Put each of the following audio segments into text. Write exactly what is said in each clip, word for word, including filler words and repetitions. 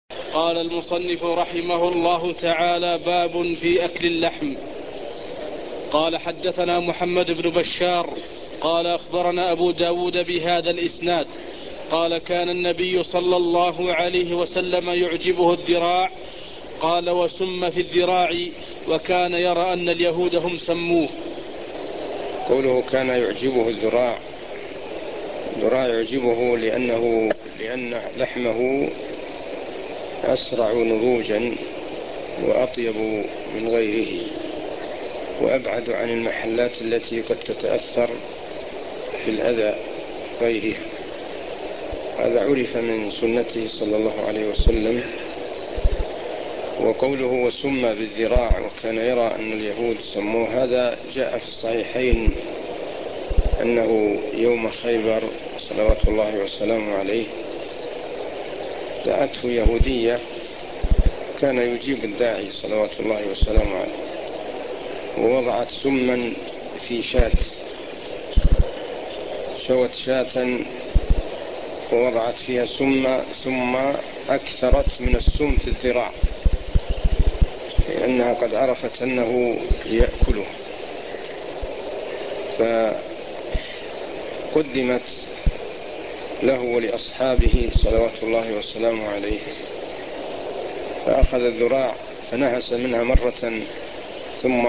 قال المصنف رحمه الله تعالى: باب في أكل اللحم. قال: حدثنا محمد بن بشار قال أخبرنا أبو داود بهذا الإسناد قال: كان النبي صلى الله عليه وسلم يعجبه الذراع. قال: وسم في الذراع، وكان يرى أن اليهود هم سموه. قوله كان يعجبه الذراع، الذراع يعجبه لأنه لأن لحمه أسرع نضوجا وأطيب من غيره وأبعد عن المحلات التي قد تتأثر بالأذى غيرها. هذا عرف من سنته صلى الله عليه وسلم. وقوله وسم بالذراع وكان يرى أن اليهود سموه، هذا جاء في الصحيحين أنه يوم خيبر صلوات الله وسلامه عليه دعته يهودية، كان يجيب الداعي صلوات الله وسلامه عليه، ووضعت سما في شاة، شوت شاة ووضعت فيها سم ثم أكثرت من السم في الذراع، لأنها قد عرفت أنه يأكله، فقدمت له ولأصحابه صلوات الله وسلامه عليه، فأخذ الذراع فنهس منها مرة ثم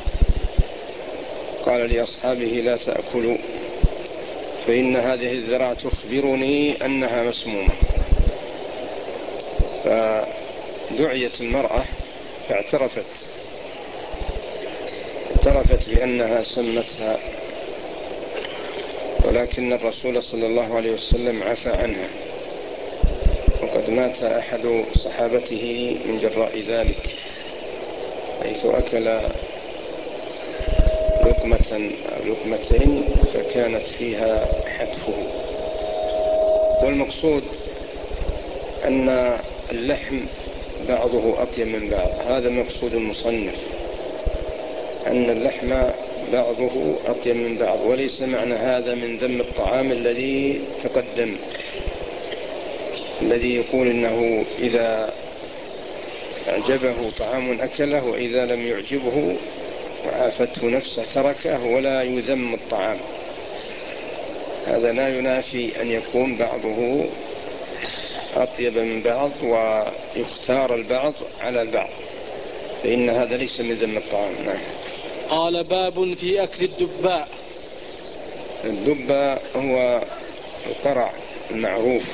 قال لأصحابه: لا تأكلوا، فإن هذه الذراع تخبرني أنها مسمومة. فدعيت المرأة فاعترفت اعترفت بأنها سمتها، ولكن الرسول صلى الله عليه وسلم عفى عنها، وقد مات أحد صحابته من جراء ذلك، حيث أكل لقمة أو لقمتين فكانت فيها حتفه. والمقصود أن اللحم بعضه أطيب من بعض، هذا مقصود المصنف، أن اللحم بعضه أطيب من بعض، وليس معنى هذا من ذم الطعام الذي تقدم، الذي يقول إنه إذا أعجبه طعام أكله وإذا لم يعجبه وعافته نفسه تركه، ولا يذم الطعام. هذا لا ينافي أن يكون بعضه أطيب من بعض ويختار البعض على البعض، فإن هذا ليس من ذم الطعام. قال: باب في أكل الدباء. الدباء هو القرع المعروف،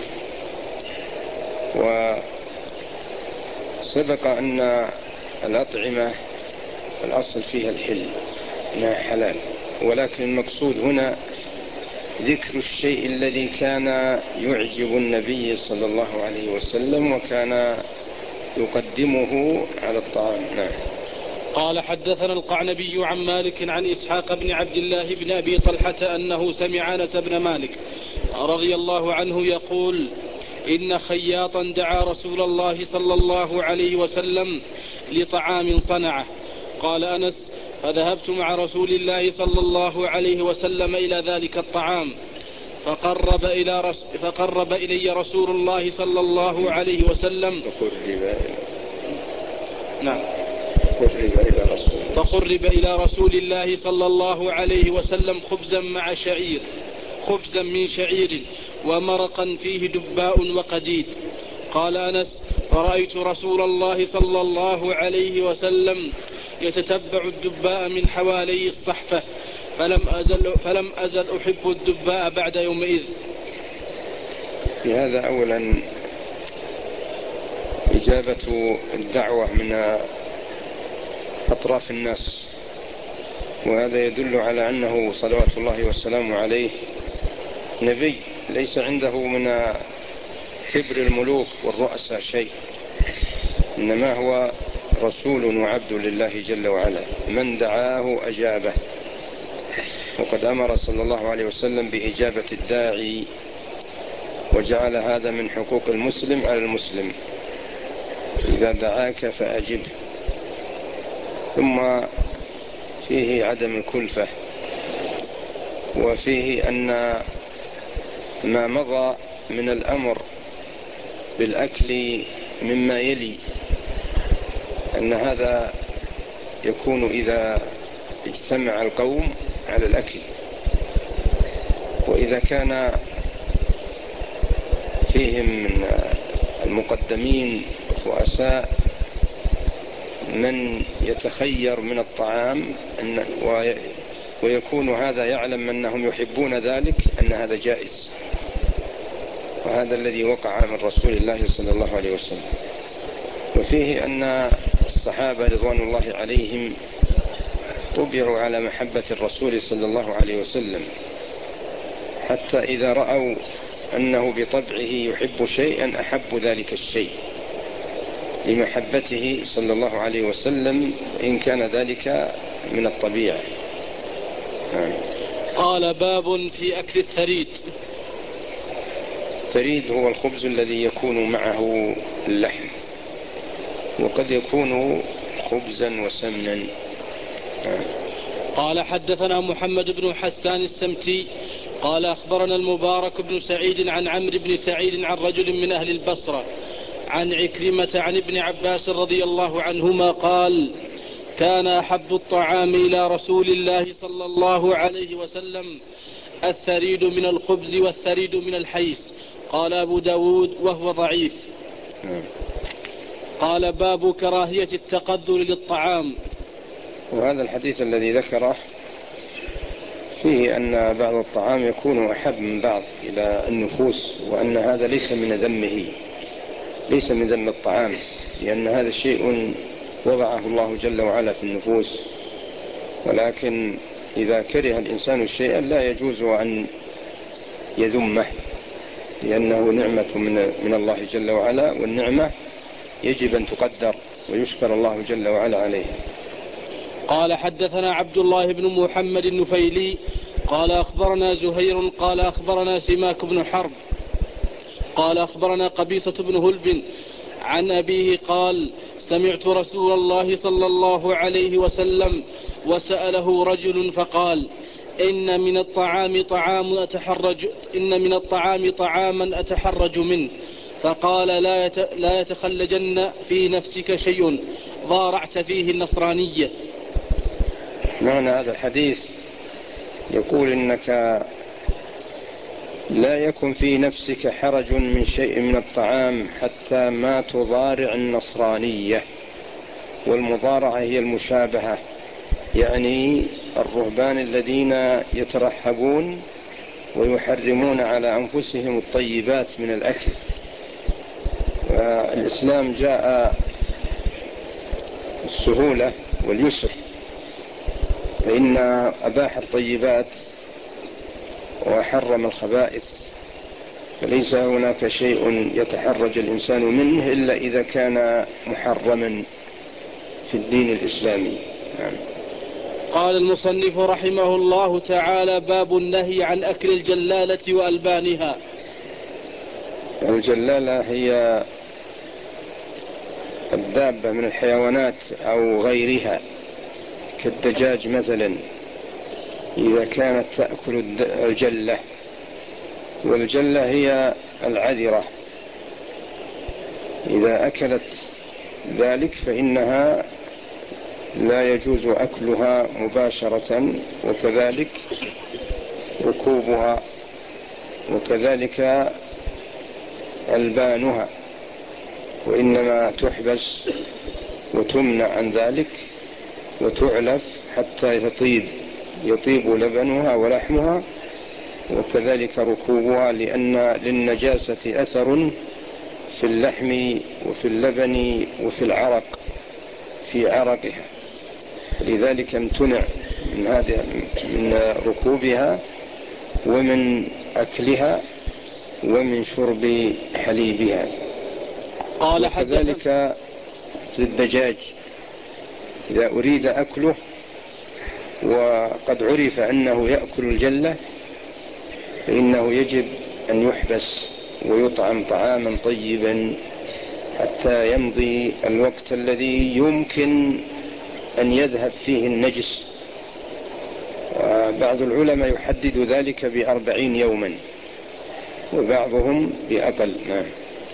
وسبق أن الأطعمة الأصل فيها الحل، إنها حلال، ولكن المقصود هنا ذكر الشيء الذي كان يعجب النبي صلى الله عليه وسلم وكان يقدمه على الطعام. نعم. قال: حدثنا القعنبي عن مالك عن إسحاق بن عبد الله بن أبي طلحة أنه سمع أنس بن مالك رضي الله عنه يقول: إن خياطا دعا رسول الله صلى الله عليه وسلم لطعام صنعه. قال أنس: فذهبت مع رسول الله صلى الله عليه وسلم إلى ذلك الطعام، فقرب, إلى رس فقرب إلي رسول الله صلى الله عليه وسلم نعم فقرب إلى رسول الله صلى الله عليه وسلم خبزا مع شعير خبزا من شعير ومرقا فيه دباء وقديد. قال أنس: فرأيت رسول الله صلى الله عليه وسلم يتتبع الدباء من حوالي الصحفة، فلم أزل, فلم أزل أحب الدباء بعد يومئذ. في هذا أولا إجابة الدعوة من أطراف الناس، وهذا يدل على أنه صلوات الله والسلام عليه نبي، ليس عنده من كبر الملوك والرؤساء شيء، إنما هو رسول وعبد لله جل وعلا، من دعاه أجابه. وقد أمر صلى الله عليه وسلم بإجابة الداعي، وجعل هذا من حقوق المسلم على المسلم، إذا دعاك فأجب. ثم فيه عدم الكلفة، وفيه أن ما مضى من الأمر بالأكل مما يلي أن هذا يكون إذا اجتمع القوم على الأكل، وإذا كان فيهم من المقدمين الرؤساء من يتخير من الطعام ويكون هذا يعلم أنهم يحبون ذلك أن هذا جائز، وهذا الذي وقع من رسول الله صلى الله عليه وسلم. وفيه أن الصحابة رضوان الله عليهم طبعوا على محبة الرسول صلى الله عليه وسلم، حتى إذا رأوا أنه بطبعه يحب شيئا أحب ذلك الشيء لمحبته صلى الله عليه وسلم، إن كان ذلك من الطبيعة. قال باب في أكل الثريد. الثريد هو الخبز الذي يكون معه اللحم، وقد يكون خبزا وسمنا. قال حدثنا محمد بن حسان السمتي قال أخبرنا المبارك بن سعيد عن عمرو بن سعيد عن رجل من أهل البصرة عن عكرمة عن ابن عباس رضي الله عنهما قال: كان أحب الطعام إلى رسول الله صلى الله عليه وسلم الثريد من الخبز والثريد من الحيس. قال أبو داود وهو ضعيف. قال باب كراهية التقذر للطعام. وهذا الحديث الذي ذكره فيه أن بعض الطعام يكون أحب من بعض إلى النفوس، وأن هذا ليس من ذمه، ليس من ذم الطعام، لأن هذا شيء وضعه الله جل وعلا في النفوس. ولكن إذا كره الإنسان الشيء لا يجوز أن يذمه، لأنه نعمة من الله جل وعلا، والنعمة يجب أن تقدر ويشكر الله جل وعلا عليه. قال حدثنا عبد الله بن محمد النفيلي قال أخبرنا زهير قال أخبرنا سماك بن حرب قال أخبرنا قبيصة بن هلب عن أبيه قال: سمعت رسول الله صلى الله عليه وسلم وسأله رجل فقال: إن من الطعام طعام أتحرج إن من الطعام طعاما أتحرج منه، فقال: لا لا يتخلجن في نفسك شيء ضارعت فيه النصرانية. معنى هذا الحديث يقول إنك لا يكن في نفسك حرج من شيء من الطعام حتى ما تضارع النصرانية. والمضارعة هي المشابهة، يعني الرهبان الذين يترحبون ويحرمون على أنفسهم الطيبات من الأكل. الإسلام جاء السهولة واليسر، فإن أباح الطيبات وحرم الخبائث، فليس هناك شيء يتحرج الإنسان منه إلا إذا كان محرما في الدين الإسلامي. نعم. قال المصنف رحمه الله تعالى: باب النهي عن أكل الجلالة وألبانها. الجلالة هي الدابة من الحيوانات أو غيرها كالدجاج مثلا، إذا كانت تأكل الجلة، والجلة هي العذرة، إذا أكلت ذلك فإنها لا يجوز أكلها مباشرة، وكذلك ركوبها، وكذلك ألبانها، وإنما تحبس وتمنع عن ذلك وتعلف حتى يطيب يطيب لبنها ولحمها، وكذلك ركوبها، لأن للنجاسة أثر في اللحم وفي اللبن وفي العرق في عرقها، لذلك امتنع من هذا من ركوبها ومن أكلها ومن شرب حليبها. قال وكذلك للدجاج إذا أريد أكله وقد عرف أنه يأكل الجلة فإنه يجب أن يحبس ويطعم طعاما طيبا حتى يمضي الوقت الذي يمكن أن يذهب فيه النجس. وبعض العلماء يحدد ذلك بأربعين يوما، وبعضهم بأقل.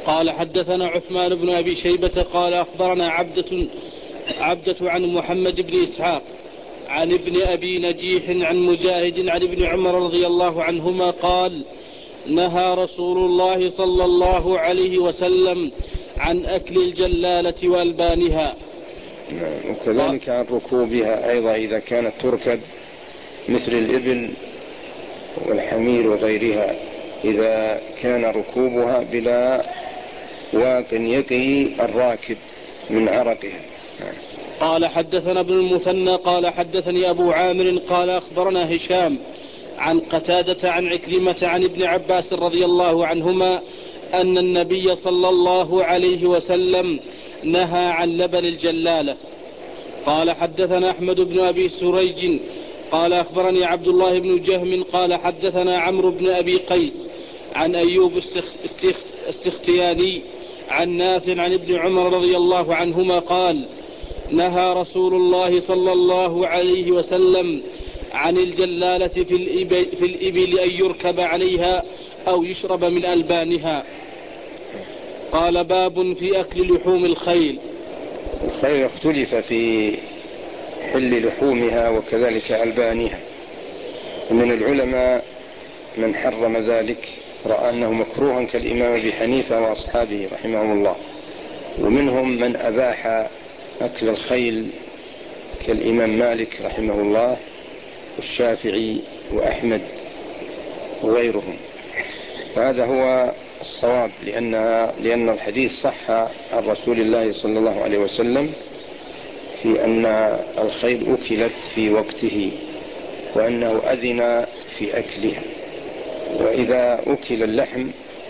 قال حدثنا عثمان بن أبي شيبة قال أخبرنا عبدة, عبدة عن محمد بن إسحاق عن ابن أبي نجيح عن مجاهد عن ابن عمر رضي الله عنهما قال نهى رسول الله صلى الله عليه وسلم عن أكل الجلالة وألبانها. وكذلك عن ركوبها أيضا إذا كانت تركب مثل الإبل والحمير وغيرها، إذا كان ركوبها بلا واق يقي الراكب من عرقها. قال حدثنا ابن المثنى قال حدثني أبو عامر قال أخبرنا هشام عن قتادة عن عكرمة عن ابن عباس رضي الله عنهما أن النبي صلى الله عليه وسلم نهى عن لبن الجلالة. قال حدثنا أحمد بن أبي سريج قال أخبرني عبد الله بن جهم قال حدثنا عمرو بن أبي قيس عن أيوب السختياني عن نافع عن ابن عمر رضي الله عنهما قال نهى رسول الله صلى الله عليه وسلم عن الجلالة في الإبل, في الإبل أن يركب عليها أو يشرب من ألبانها. قال باب في أكل لحوم الخيل. الخيل اختلف في حل لحومها وكذلك ألبانها، من العلماء من حرم ذلك رأى أنه مكروها كالإمام أبي حنيفة وأصحابه رحمهم الله، ومنهم من أباح أكل الخيل كالإمام مالك رحمه الله والشافعي وأحمد وغيرهم. وهذا هو الصواب، لأن, لأن الحديث صح عن رسول الله صلى الله عليه وسلم في أن الخيل أكلت في وقته وأنه أذن في أكلها، وإذا أكل اللحم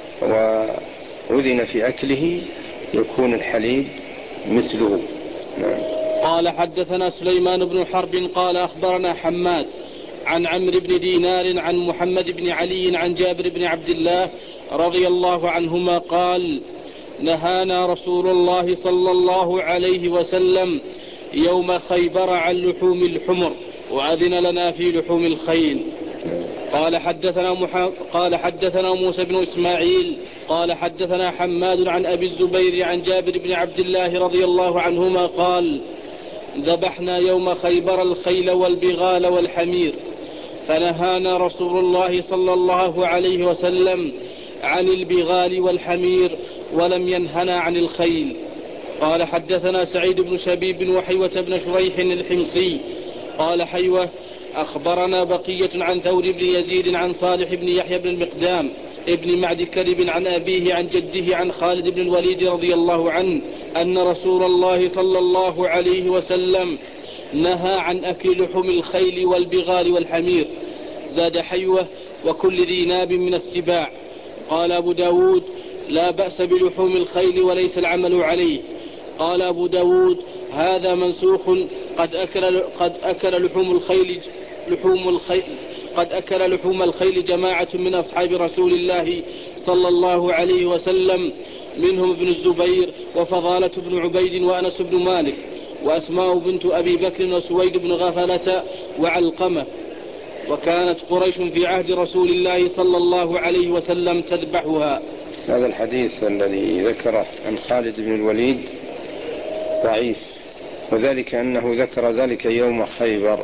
وأذن في أكله يكون الحليب مثله. قال حدثنا سليمان بن حرب قال أخبرنا حماد عن عمرو بن دينار عن محمد بن علي عن جابر بن عبد الله رضي الله عنهما قال نهانا رسول الله صلى الله عليه وسلم يوم خيبر عن لحوم الحمر وأذن لنا في لحوم الخيل. قال حدثنا, مح... قال حدثنا موسى بن إسماعيل قال حدثنا حماد عن أبي الزبير عن جابر بن عبد الله رضي الله عنهما قال ذبحنا يوم خيبر الخيل والبغال والحمير فنهانا رسول الله صلى الله عليه وسلم عن البغال والحمير ولم ينهنا عن الخيل. قال حدثنا سعيد بن شبيب وحيوة بن شريح الحمصي قال حيوة أخبرنا بقية عن ثور بن يزيد عن صالح بن يحيى بن المقدام ابن معد كرب عن أبيه عن جده عن خالد بن الوليد رضي الله عنه أن رسول الله صلى الله عليه وسلم نهى عن أكل لحوم الخيل والبغال والحمير. زاد حيوة وكل ذي ناب من السباع. قال أبو داود لا بأس بلحوم الخيل وليس العمل عليه. قال أبو داود هذا منسوخ قد أكل, قد أكل لحوم الخيل لحوم الخيل قد أكل لحوم الخيل جماعة من أصحاب رسول الله صلى الله عليه وسلم منهم ابن الزبير وفضالة بن عبيد وأنس بن مالك وأسماء بنت أبي بكر وسويد بن غفلة وعلقمة، وكانت قريش في عهد رسول الله صلى الله عليه وسلم تذبحها. هذا الحديث الذي ذكره عن خالد بن الوليد ضعيف، وذلك أنه ذكر ذلك يوم خيبر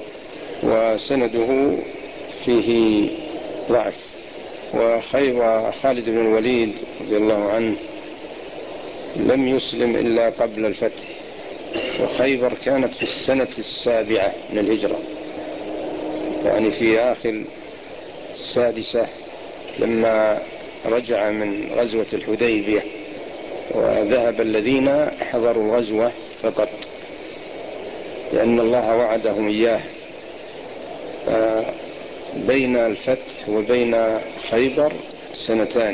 وسنده فيه ضعف. وخيبر خالد بن الوليد رضي الله عنه لم يسلم إلا قبل الفتح، وخيبر كانت في السنة السابعة من الهجرة، يعني في آخر السادسة لما رجع من غزوة الحديبية، وذهب الذين حضروا الغزوة فقط لأن الله وعدهم إياه. بين الفتح وبين خيبر سنتان.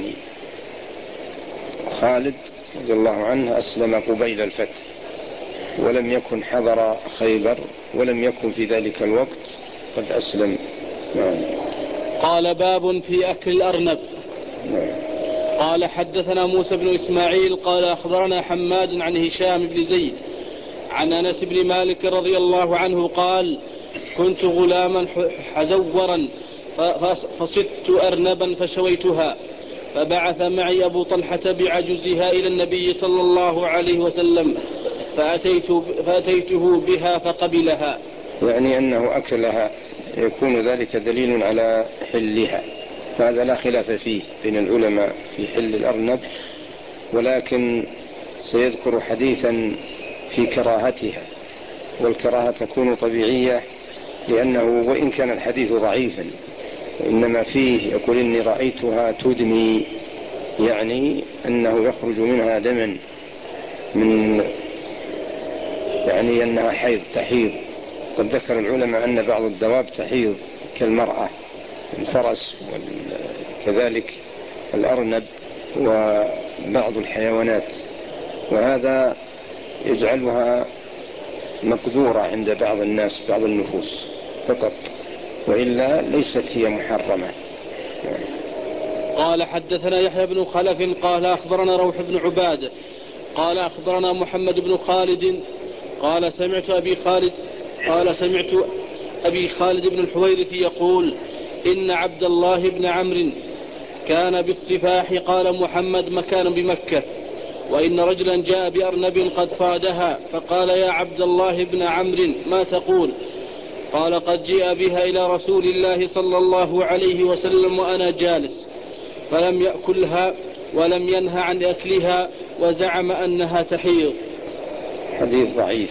خالد رضي الله عنه أسلم قبيل الفتح ولم يكن حضر خيبر ولم يكن في ذلك الوقت قد أسلم. قال باب في أكل الأرنب. قال حدثنا موسى بن إسماعيل قال أخبرنا حماد عن هشام بن زيد عن أنس بن مالك رضي الله عنه قال كنت غلاما حزورا فصدت أرنبا فشويتها فبعث معي أبو طلحة بعجزها إلى النبي صلى الله عليه وسلم فأتيت فأتيته بها فقبلها. يعني أنه أكلها، يكون ذلك دليل على حلها، هذا لا خلاف فيه بين العلماء في حل الأرنب، ولكن سيذكر حديثا في كراهتها، والكراهة تكون طبيعية، لأنه وإن كان الحديث ضعيفا إنما فيه يقول إني رأيتها تدمي، يعني أنه يخرج منها دما، من يعني أنها حيض تحيض. قد ذكر العلماء أن بعض الدواب تحيض كالمرأة، الفرس وكذلك الأرنب وبعض الحيوانات، وهذا يجعلها مقدورة عند بعض الناس بعض النفوس فقط، وإلا ليست هي محرمة. قال حدثنا يحيى بن خلف قال أخبرنا روح بن عبادة قال أخبرنا محمد بن خالد قال سمعت أبي خالد قال سمعت أبي خالد بن الحويرث يقول إن عبد الله بن عمرو كان بالصفاح، قال محمد مكان بمكة، وإن رجلا جاء بأرنب قد صادها فقال يا عبد الله بن عمرو ما تقول؟ قال قد جاء بها إلى رسول الله صلى الله عليه وسلم وأنا جالس، فلم يأكلها ولم ينه عن أكلها وزعم أنها تحيض. حديث ضعيف،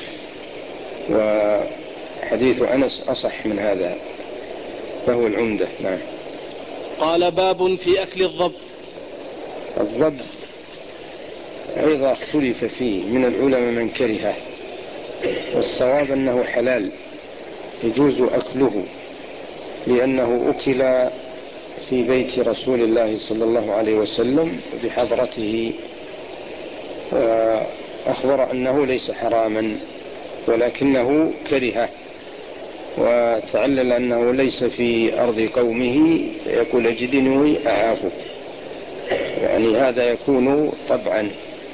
وحديث أنس أصح من هذا فهو العمدة. نعم. قال باب في أكل الضب. الضب أيضا اختلف فيه من العلماء من كرهه، والصواب أنه حلال يجوز أكله، لأنه أكل في بيت رسول الله صلى الله عليه وسلم بحضرته، وأخبر أنه ليس حراما ولكنه كرهه، وتعلل أنه ليس في أرض قومه فيقول أجدني أعافه، يعني هذا يكون طبعا.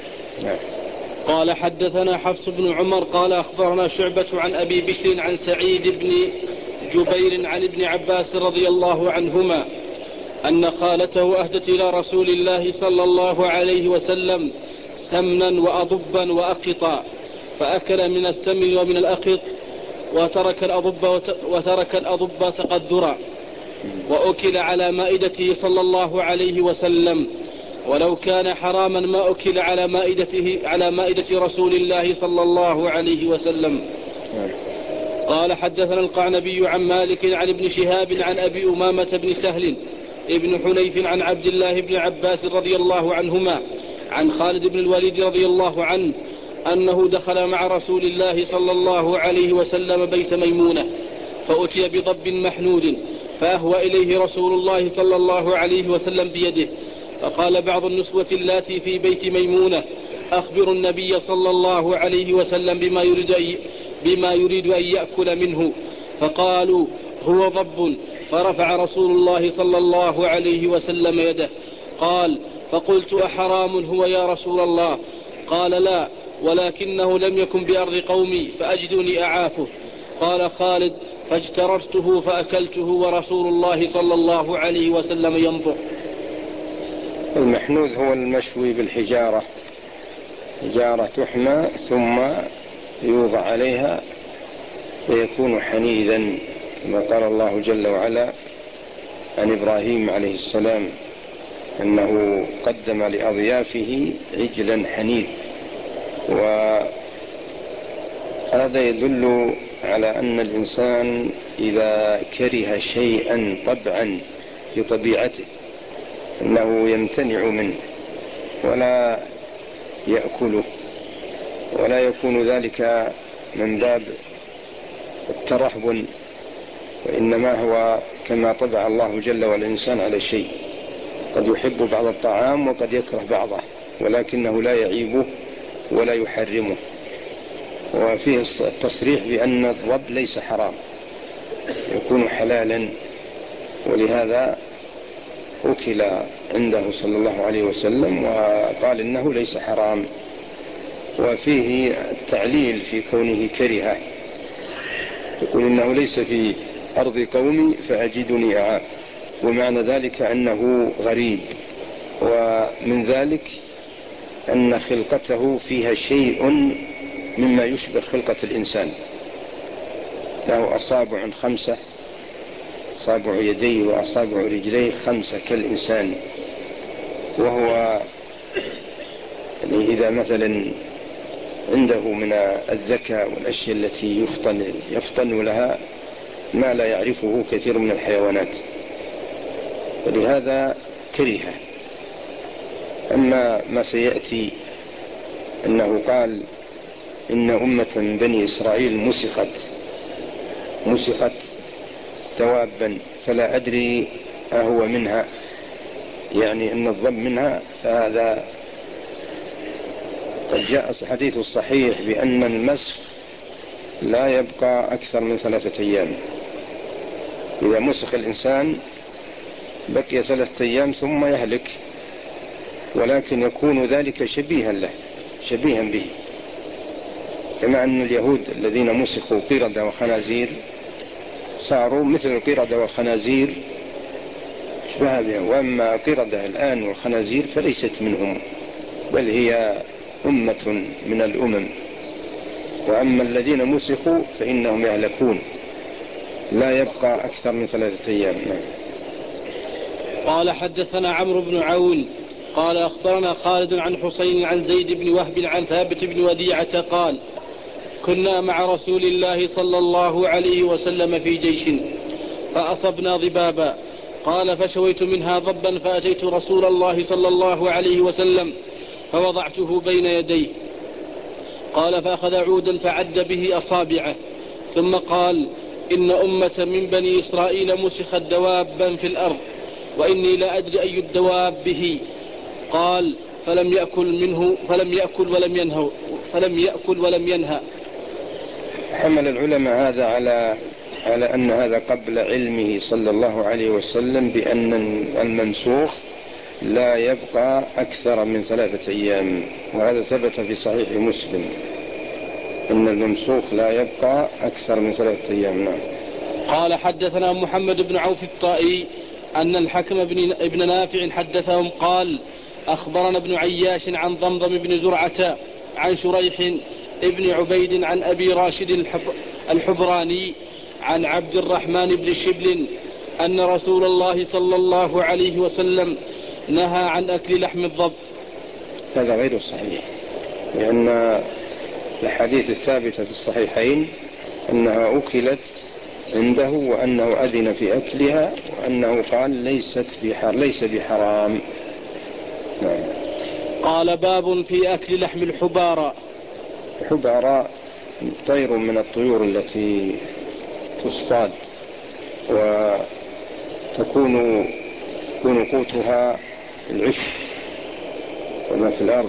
قال حدثنا حفص بن عمر قال أخبرنا شعبة عن أبي بشر عن سعيد بن جبير عن ابن عباس رضي الله عنهما أن خالته أهدت إلى رسول الله صلى الله عليه وسلم سمنا وأضبا وأقطا، فأكل من السمن ومن الأقط وترك الأضب, وترك الأضب تقدرا، وأكل على مائدته صلى الله عليه وسلم، ولو كان حراما ما أكل على مائدته على مائدة رسول الله صلى الله عليه وسلم. قال حدثنا القعنبي عن مالك عن ابن شهاب عن أبي أمامة بن سهل ابن حنيف عن عبد الله بن عباس رضي الله عنهما عن خالد بن الوليد رضي الله عنه أنه دخل مع رسول الله صلى الله عليه وسلم بيت ميمونة، فأتي بضب محنود، فأهوى إليه رسول الله صلى الله عليه وسلم بيده، فقال بعض النسوة اللاتي في بيت ميمونة أخبروا النبي صلى الله عليه وسلم بما يريد أن, بما يريد أن يأكل منه، فقالوا هو ضب، فرفع رسول الله صلى الله عليه وسلم يده. قال فقلت أحرام هو يا رسول الله؟ قال لا، ولكنه لم يكن بأرض قومي فأجدني أعافه. قال خالد فاجتررته فأكلته ورسول الله صلى الله عليه وسلم ينظر. المحنوذ هو المشوي بالحجارة، حجارة تحمى ثم يوضع عليها ويكون حنيذا، كما قال الله جل وعلا عن إبراهيم عليه السلام أنه قدم لأضيافه عجلا حنيذ، وهذا يدل على أن الإنسان إذا كره شيئا طبعا بطبيعته أنه يمتنع منه ولا يأكله، ولا يكون ذلك من باب الترهب، وإنما هو كما طبع الله جل وعلا الإنسان على شيء، قد يحب بعض الطعام وقد يكره بعضه، ولكنه لا يعيبه ولا يحرمه. وفيه التصريح بأن الضب ليس حرام، يكون حلالا، ولهذا أكل عنده صلى الله عليه وسلم وقال إنه ليس حرام. وفيه التعليل في كونه كرهه، يقول إنه ليس في أرض قومي فأجدني أعاف، ومعنى ذلك أنه غريب ومن ذلك أن خلقته فيها شيء مما يشبه خلقة الإنسان، له أصابع خمسة، أصابع يديه وأصابع رجليه خمسة كالإنسان. وهو يعني إذا مثلا عنده من الذكاء والأشياء التي يفطن, يفطن لها ما لا يعرفه كثير من الحيوانات، ولهذا كرهه. أما ما سيأتي أنه قال إن أمة من بني إسرائيل مسخت مسخت دوابا فلا أدري أهو منها، يعني أن الضب منها، فهذا قد جاء الحديث الصحيح بأن المسخ لا يبقى أكثر من ثلاثة أيام. إذا مسخ الإنسان بقي ثلاثة أيام ثم يهلك، ولكن يكون ذلك شبيها له شبيها به، كما أن اليهود الذين مسخوا قردة وخنازير صاروا مثل القردة والخنازير شبه بها. وأما قردة الآن والخنازير فليست منهم، بل هي أمة من الأمم. وأما الذين مسخوا فإنهم يهلكون، لا يبقى أكثر من ثلاثة أيام. قال حدثنا عمرو بن عون قال أخبرنا خالد عن حسين عن زيد بن وهب عن ثابت بن وديعة قال كنا مع رسول الله صلى الله عليه وسلم في جيش فأصبنا ضبابا، قال فشويت منها ضبا فأتيت رسول الله صلى الله عليه وسلم فوضعته بين يديه، قال فأخذ عودا فعد به أصابعه ثم قال إن أمة من بني إسرائيل مسخت دوابا في الأرض وإني لا أدري أي الدواب به، قال فلم يأكل منه فلم يأكل ولم ينهى فلم يأكل ولم ينهى. حمل العلماء هذا على على أن هذا قبل علمه صلى الله عليه وسلم بأن الممسوخ لا يبقى أكثر من ثلاثة أيام، وهذا ثبت في صحيح مسلم أن الممسوخ لا يبقى أكثر من ثلاثة أيام. نعم. قال حدثنا محمد بن عوف الطائي أن الحكم بن ابن نافع حدثهم قال أخبرنا ابن عياش عن ضمضم بن زرعة عن شريح ابن عبيد عن أبي راشد الحبراني عن عبد الرحمن بن شبل أن رسول الله صلى الله عليه وسلم نهى عن أكل لحم الضب. هذا غير صحيح، لأن الحديث الثابتة في الصحيحين أنها أكلت عنده وأنه أذن في أكلها وأنه قال ليست بحر ليس بحرام. قال باب في أكل لحم الحبارى. الحبارى طير من الطيور التي تصطاد وتكون يكون قوتها العشب وما في الأرض،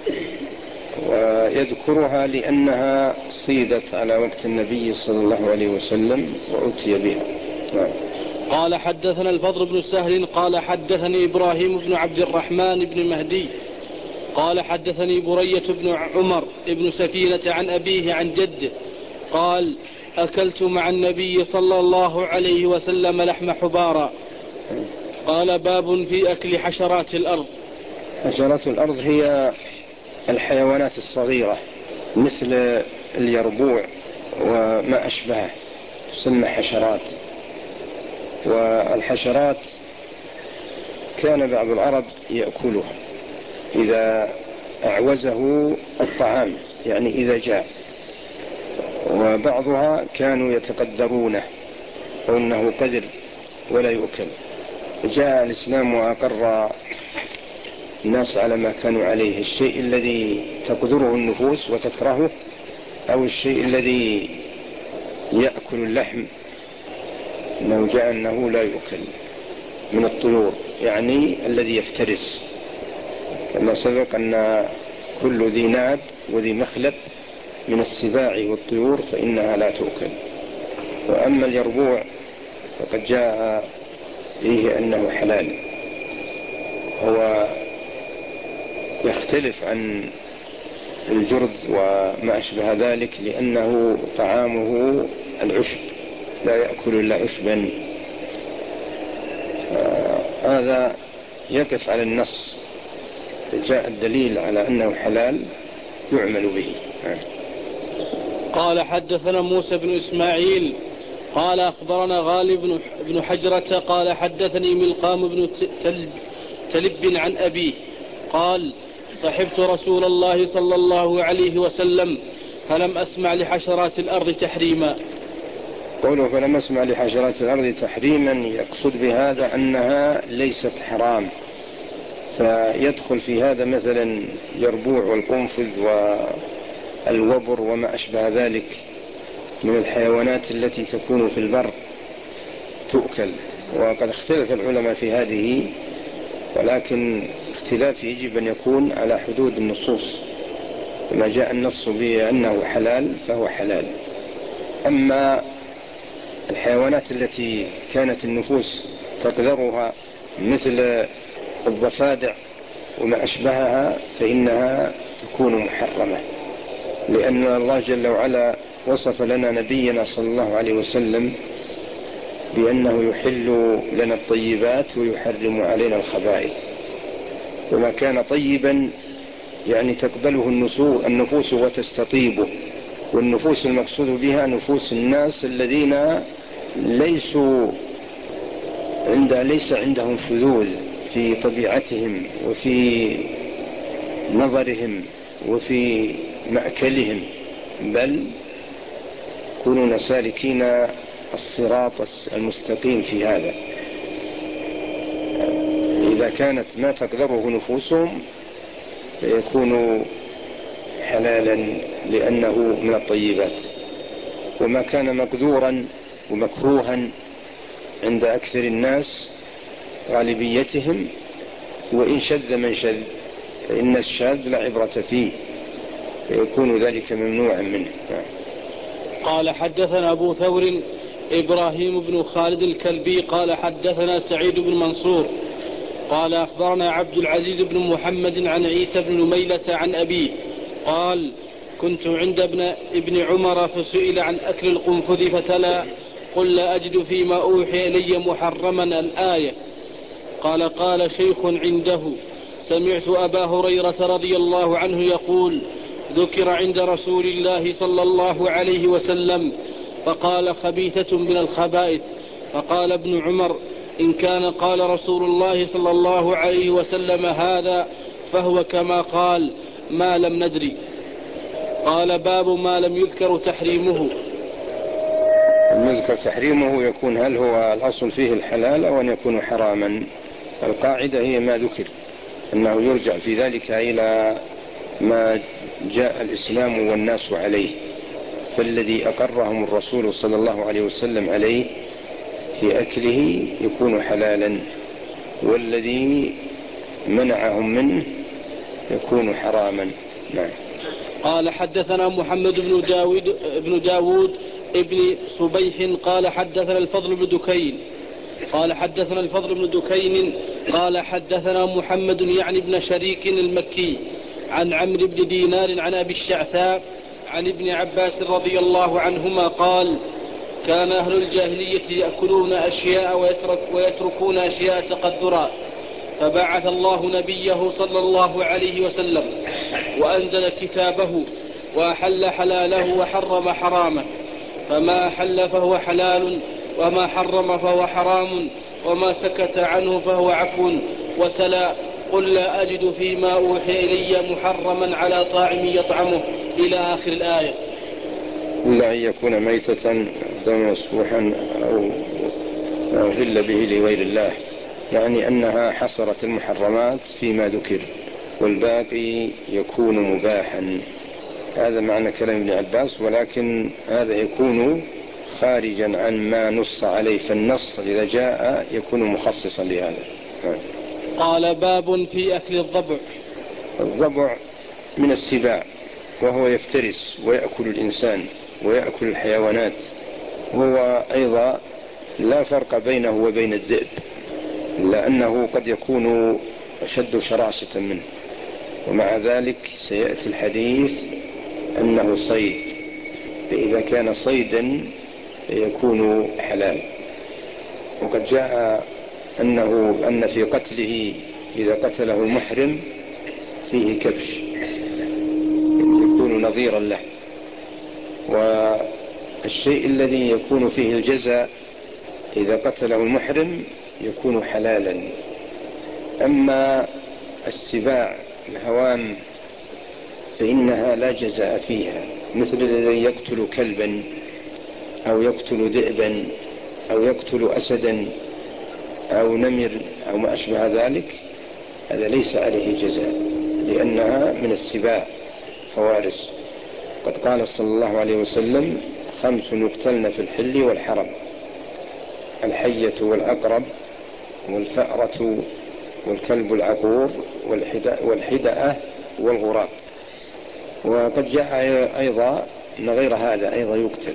ويذكرها لأنها صيدت على وقت النبي صلى الله عليه وسلم وأتي بها. نعم. قال حدثنا الفضل بن سهل قال حدثني إبراهيم بن عبد الرحمن بن مهدي قال حدثني برية بن عمر بن سفينة عن أبيه عن جده قال أكلت مع النبي صلى الله عليه وسلم لحم حبارى. قال باب في أكل حشرات الأرض. حشرات الأرض هي الحيوانات الصغيرة مثل اليربوع وما أشبهه تسمى حشرات. والحشرات كان بعض العرب يأكلها إذا أعوزه الطعام، يعني إذا جاء، وبعضها كانوا يتقدرونه وأنه قدر ولا يؤكل. جاء الإسلام وأقر الناس على ما كانوا عليه، الشيء الذي تقدره النفوس وتكرهه أو الشيء الذي يأكل اللحم، أنه جاء أنه لا يؤكل من الطيور، يعني الذي يفترس، كما سبق أن كل ذي ناب وذي مخلب من السباع والطيور فإنها لا تؤكل. وأما اليربوع فقد جاء فيه أنه حلال، هو يختلف عن الجرذ وما أشبه ذلك لأنه طعامه العشب، لا يأكل إلا عشبا. هذا يقف على النص جاء الدليل على أنه حلال يعمل به. قال حدثنا موسى بن إسماعيل قال أخبرنا غالب بن حجرة قال حدثني ملقام بن تلب, تلب عن أبيه قال صحبت رسول الله صلى الله عليه وسلم فلم أسمع لحشرات الأرض تحريما. قوله فلم أسمع لحشرات الأرض تحريما يقصد بهذا أنها ليست حرام، فيدخل في هذا مثلا يربوع والقنفذ والوبر وما أشبه ذلك من الحيوانات التي تكون في البر تؤكل. وقد اختلف العلماء في هذه، ولكن اختلاف يجب أن يكون على حدود النصوص، وما جاء النص بأنه حلال فهو حلال. أما الحيوانات التي كانت النفوس تقدرها مثل الضفادع وما أشبهها فإنها تكون محرمة، لأن الله جل وعلا وصف لنا نبينا صلى الله عليه وسلم بأنه يحل لنا الطيبات ويحرم علينا الخبائث، وما كان طيبا يعني تقبله النفوس وتستطيبه. والنفوس المقصود بها نفوس الناس الذين ليسوا عند ليس عندهم شذوذ في طبيعتهم وفي نظرهم وفي مأكلهم، بل يكونون سالكين الصراط المستقيم في هذا. إذا كانت ما تقدره نفوسهم فيكون حلالا لأنه من الطيبات، وما كان مقدورا ومكروها عند أكثر الناس غالبيتهم وإن شذ من شذ فإن الشاذ لا عبرة فيه فيكون ذلك ممنوعا منه. قال حدثنا أبو ثور إبراهيم بن خالد الكلبي قال حدثنا سعيد بن منصور قال أخبرنا عبد العزيز بن محمد عن عيسى بن نميلة عن أبيه قال كنت عند ابن, ابن عمر فسئل عن أكل القنفذ فتلا قل لا أجد فيما أوحي إلي محرما الآية. قال قال شيخ عنده سمعت أبا هريرة رضي الله عنه يقول ذكر عند رسول الله صلى الله عليه وسلم فقال خبيثة من الخبائث، فقال ابن عمر إن كان قال رسول الله صلى الله عليه وسلم هذا فهو كما قال ما لم ندري. قال باب ما لم يذكر تحريمه. يذكر تحريمه يكون هل هو الأصل فيه الحلال أو أن يكون حراما؟ القاعدة هي ما ذكر، أنه يرجع في ذلك إلى ما جاء الإسلام والناس عليه، فالذي أقرهم الرسول صلى الله عليه وسلم عليه في أكله يكون حلالا، والذي منعهم منه يكون حراما. نعم. قال حدثنا محمد بن داود, بن داود ابن صبيح قال حدثنا الفضل بن دكين قال حدثنا الفضل بن دكين قال حدثنا محمد يعني بن شريك المكي عن عمرو بن دينار عن أبي الشعثاء عن ابن عباس رضي الله عنهما قال كان أهل الجاهلية يأكلون أشياء ويترك ويتركون أشياء تقدرا، فبعث الله نبيه صلى الله عليه وسلم وأنزل كتابه وأحل حلاله وحرم حرامه، فما أحل فهو حلال وما حرم فهو حرام وما سكت عنه فهو عفو، وتلا قل لا أجد فيما أوحي إلي محرما على طاعم يطعمه إلى آخر الآية. إلا أن يكون ميتة دم مسفوحا أو أهل به لغير الله، يعني أنها حصرت المحرمات فيما ذكر والباقي يكون مباحا. هذا معنى كلام ابن عباس، ولكن هذا يكون خارجا عن ما نص عليه، فالنص إذا جاء يكون مخصصا لهذا. قال باب في أكل الضبع. الضبع من السباع، وهو يفترس ويأكل الإنسان ويأكل الحيوانات، وهو أيضا لا فرق بينه وبين الذئب، لأنه قد يكون أشد شراسة منه، ومع ذلك سيأتي الحديث أنه صيد، فإذا كان صيدا يكون حلال. وقد جاء أنه أن في قتله إذا قتله المحرم فيه كبش يكون نظيرا له. والشيء الذي يكون فيه الجزاء إذا قتله المحرم يكون حلالا. أما السباع الهوام فإنها لا جزاء فيها، مثل الذي يقتل كلبا أو يقتل ذئبا أو يقتل أسدا أو نمر أو ما أشبه ذلك، هذا ليس عليه جزاء لأنها من السباع فوارس. قد قال صلى الله عليه وسلم: خمس يقتلن في الحل والحرم: الحية والعقرب والفأرة والكلب العقور والحدأة والغراب. وقد جاء أيضا أن غير هذا أيضا يقتل.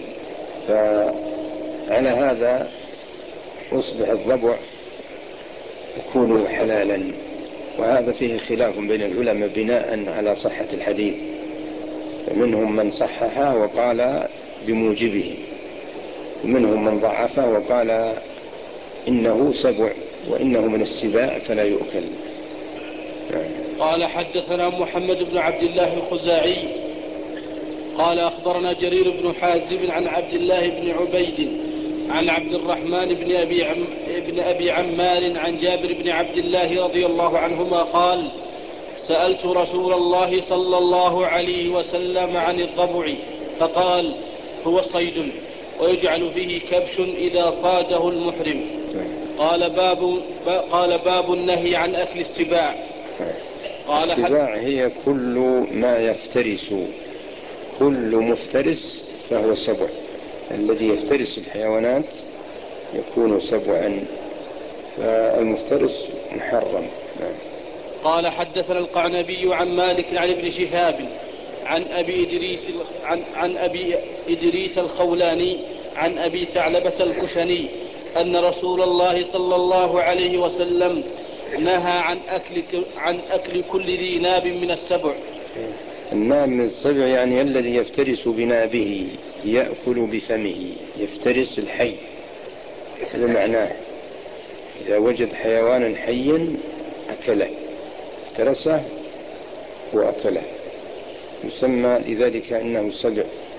فعلى هذا أصبح الضبع يكون حلالا. وهذا فيه خلاف بين العلماء بناء على صحة الحديث، منهم من صححه وقال بموجبه، ومنهم من ضعفه وقال إنه سبع وإنه من السباع فلا يؤكل. قال حدثنا محمد بن عبد الله الخزاعي قال أخبرنا جرير بن حازم عن عبد الله بن عبيد عن عبد الرحمن بن أبي, عم بن أبي عمار عن جابر بن عبد الله رضي الله عنهما قال: سألت رسول الله صلى الله عليه وسلم عن الضبع فقال: هو صيد ويجعل فيه كبش إذا صاده المحرم. قال باب, قال باب النهي عن أكل السباع. قال السباع هي كل ما يفترس، كل مفترس فهو سبع. الذي يفترس الحيوانات يكون سبعا، فالمفترس محرم. قال حدثنا القعنبي عن مالك عن ابن شهاب عن أبي إدريس, عن, عن أبي إدريس الخولاني عن أبي ثعلبة الكشني أن رسول الله صلى الله عليه وسلم نهى عن أكل, عن أكل كل ذي ناب من السبع. الناب من السبع يعني الذي يفترس بنابه، يأكل بفمه، يفترس الحي، هذا معناه. إذا وجد حيوانا حيا أكله، افترسه وأكله، يسمى لذلك أنه سبع،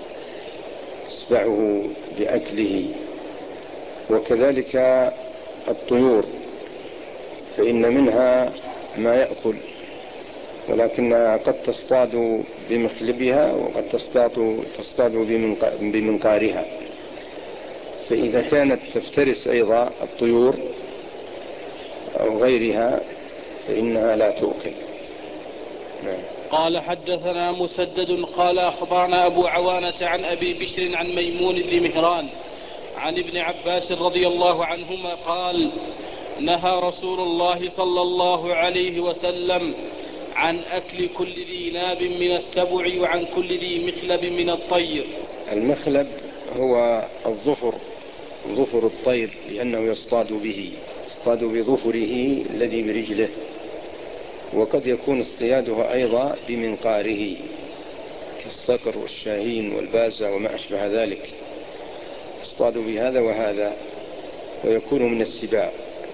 يسبعه بأكله. وكذلك الطيور فإن منها ما يأكل، ولكنها قد تصطاد بمخلبها وقد تصطاد, تصطاد بمنقارها. فإذا كانت تفترس أيضا الطيور أو غيرها فإنها لا تؤكل. نعم. قال حدثنا مسدد قال أخبرنا أبو عوانة عن أبي بشر عن ميمون بن مهران عن ابن عباس رضي الله عنهما قال: نهى رسول الله صلى الله عليه وسلم عن أكل كل ذي ناب من السبع وعن كل ذي مخلب من الطير. المخلب هو الظفر، ظفر الطير، لأنه يصطاد به، يصطاد بظفره الذي برجله. وقد يكون اصطياده أيضا بمنقاره كالصقر والشاهين والبازة وما أشبه ذلك، يصطاد بهذا وهذا ويكون من السباع.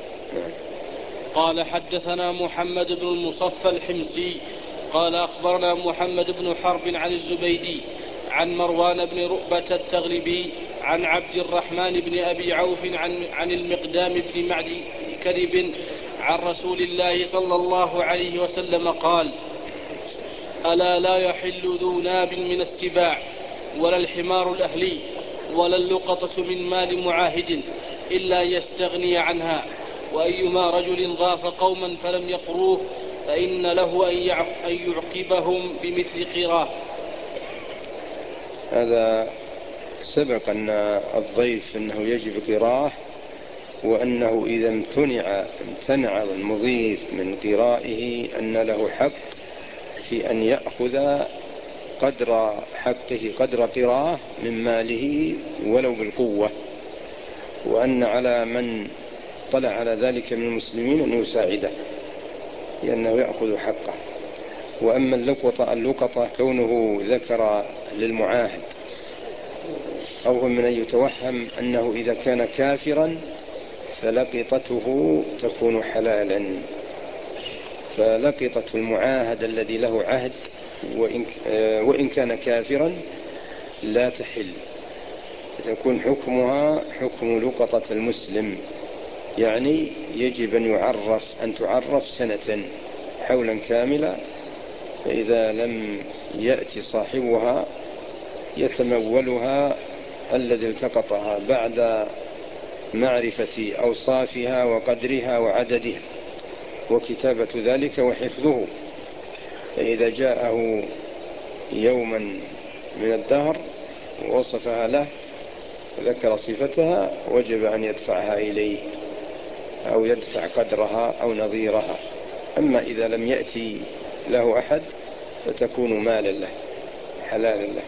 قال حدثنا محمد بن المصفى الحمصي قال أخبرنا محمد بن حرب عن الزبيدي عن مروان بن رؤبة التغلبي عن عبد الرحمن بن أبي عوف عن, عن المقدام بن معدي كرب عن رسول الله صلى الله عليه وسلم قال: ألا لا يحل ذو ناب من السباع ولا الحمار الأهلي ولا اللقطة من مال معاهد إلا يستغني عنها، وأيما رجل ضاف قوما فلم يقروه فإن له أن يعقبهم بمثل قراه. هذا سبق أن الضيف أنه يجب قراه، وأنه إذا امتنع امتنع المضيف من قرائه أن له حق في أن يأخذ قدر حقه، قدر قراه من ماله ولو بالقوة، وأن على من طلع على ذلك من المسلمين أن يساعده لأنه يأخذ حقه. وأما اللقطة اللقطة كونه ذكر للمعاهد، أو من أن يتوهم أنه إذا كان كافرا فلقطته تكون حلالا، فلقطة المعاهد الذي له عهد وإن, وإن كان كافرا لا تحل، تكون حكمها حكم لقطة المسلم، يعني يجب أن يعرف أن تعرف سنة حولا كاملا، فإذا لم يأتي صاحبها يتمولها الذي التقطها بعد معرفة أوصافها وقدرها وعددها وكتابة ذلك وحفظه. فإذا جاءه يوما من الدهر ووصفها له وذكر صفتها وجب أن يدفعها إليه أو يدفع قدرها أو نظيرها. أما إذا لم يأتي له أحد فتكون مالا له حلالا له.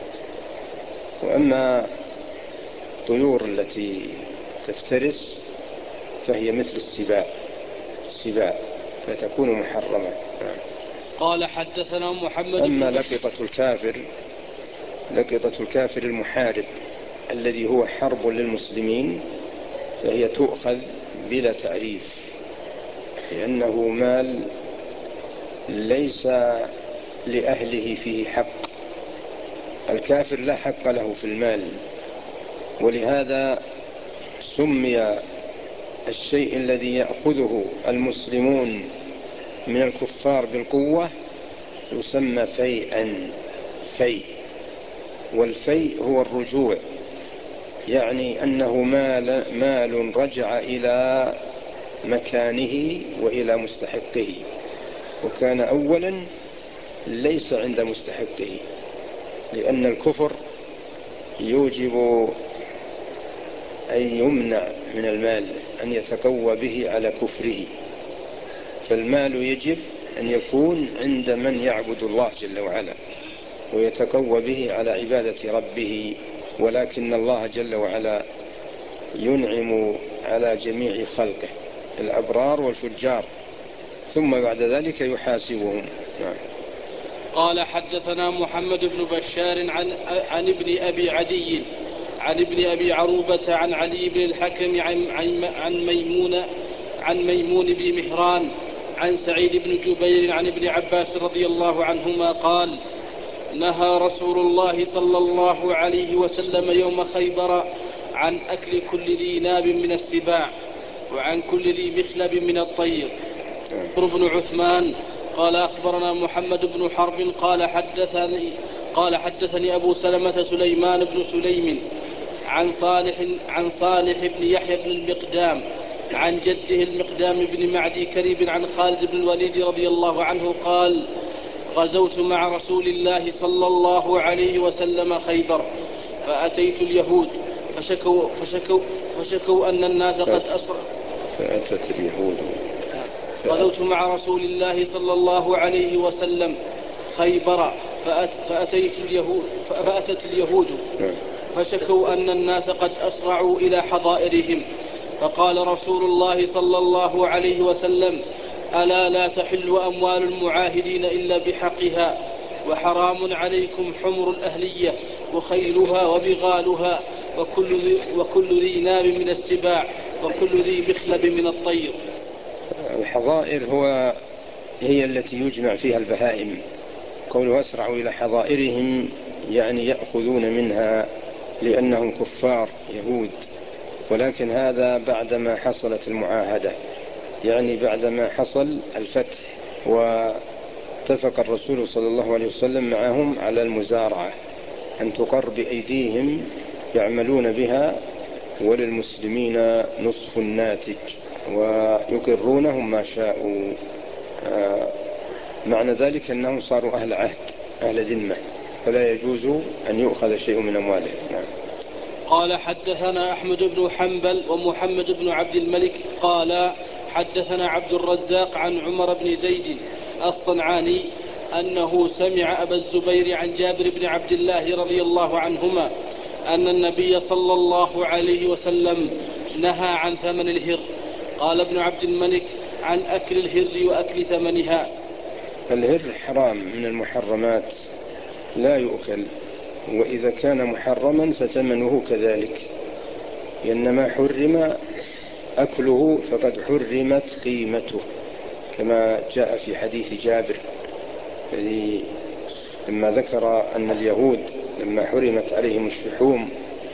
وأما الطيور التي تفترس فهي مثل السباع السباع فتكون محرمة. قال حدثنا محمد. أما لقطة الكافر لقطة الكافر المحارب الذي هو حرب للمسلمين فهي تؤخذ بلا تعريف، لأنه مال ليس لأهله فيه حق. الكافر لا حق له في المال، ولهذا سمي الشيء الذي يأخذه المسلمون من الكفار بالقوة يسمى فيئا فيء. والفيء هو الرجوع، يعني أنه مال, مال رجع إلى مكانه وإلى مستحقه، وكان أولا ليس عند مستحقه، لأن الكفر يوجب أن يمنع من المال أن يتقوى به على كفره، فالمال يجب أن يكون عند من يعبد الله جل وعلا ويتقوى به على عبادة ربه. ولكن الله جل وعلا ينعم على جميع خلقه الأبرار والفجار ثم بعد ذلك يحاسبهم. قال حدثنا محمد بن بشار عن, عن ابن أبي عدي عن ابن أبي عروبة عن علي بن الحكم عن, عن, عن ميمون عن ميمون بن مهران عن سعيد بن جبير عن ابن عباس رضي الله عنهما قال: نهى رسول الله صلى الله عليه وسلم يوم خيبر عن أكل كل ذي ناب من السباع وعن كل ذي مخلب من الطير. بن عثمان قال أخبرنا محمد بن حرب قال حدثني قال حدثني أبو سلمة سليمان بن سليم عن صالح عن صالح بن يحيى بن المقدام عن جده المقدام بن معدي كريب عن خالد بن الوليد رضي الله عنه قال: غزوت مع رسول الله صلى الله عليه وسلم خيبر فأتيت اليهود فشكوا, فشكوا, فشكوا أن الناس قد أسروا فأتت اليهود غزوت مع رسول الله صلى الله عليه وسلم خيبر فأت فأتيت اليهود فأتت اليهود فشكوا أن الناس قد أسرعوا إلى حظائرهم، فقال رسول الله صلى الله عليه وسلم: ألا لا تحل أموال المعاهدين إلا بحقها، وحرام عليكم حمر الأهلية وخيلها وبغالها وكل ذي, وكل ذي ناب من السباع وكل ذي مخلب من الطير. الحظائر هو هي التي يجمع فيها البهائم، قوله أسرعوا إلى حظائرهم يعني يأخذون منها لأنهم كفار يهود، ولكن هذا بعدما حصلت المعاهدة، يعني بعدما حصل الفتح واتفق الرسول صلى الله عليه وسلم معهم على المزارعة أن تقر بأيديهم يعملون بها وللمسلمين نصف الناتج ويقرونهم ما شاءوا. معنى ذلك أنهم صاروا أهل عهد أهل ذمة فلا يجوز أن يؤخذ شيء من أموالهم. نعم. قال حدثنا أحمد بن حنبل ومحمد بن عبد الملك قال حدثنا عبد الرزاق عن عمر بن زيد الصنعاني أنه سمع أبا الزبير عن جابر بن عبد الله رضي الله عنهما أن النبي صلى الله عليه وسلم نهى عن ثمن الهر. قال ابن عبد الملك: عن أكل الهر وأكل ثمنها. الهر حرام من المحرمات لا يؤكل، وإذا كان محرما فثمنه كذلك، إنما حرم أكله فقد حرمت قيمته، كما جاء في حديث جابر الذي لما ذكر أن اليهود لما حرمت عليهم الشحوم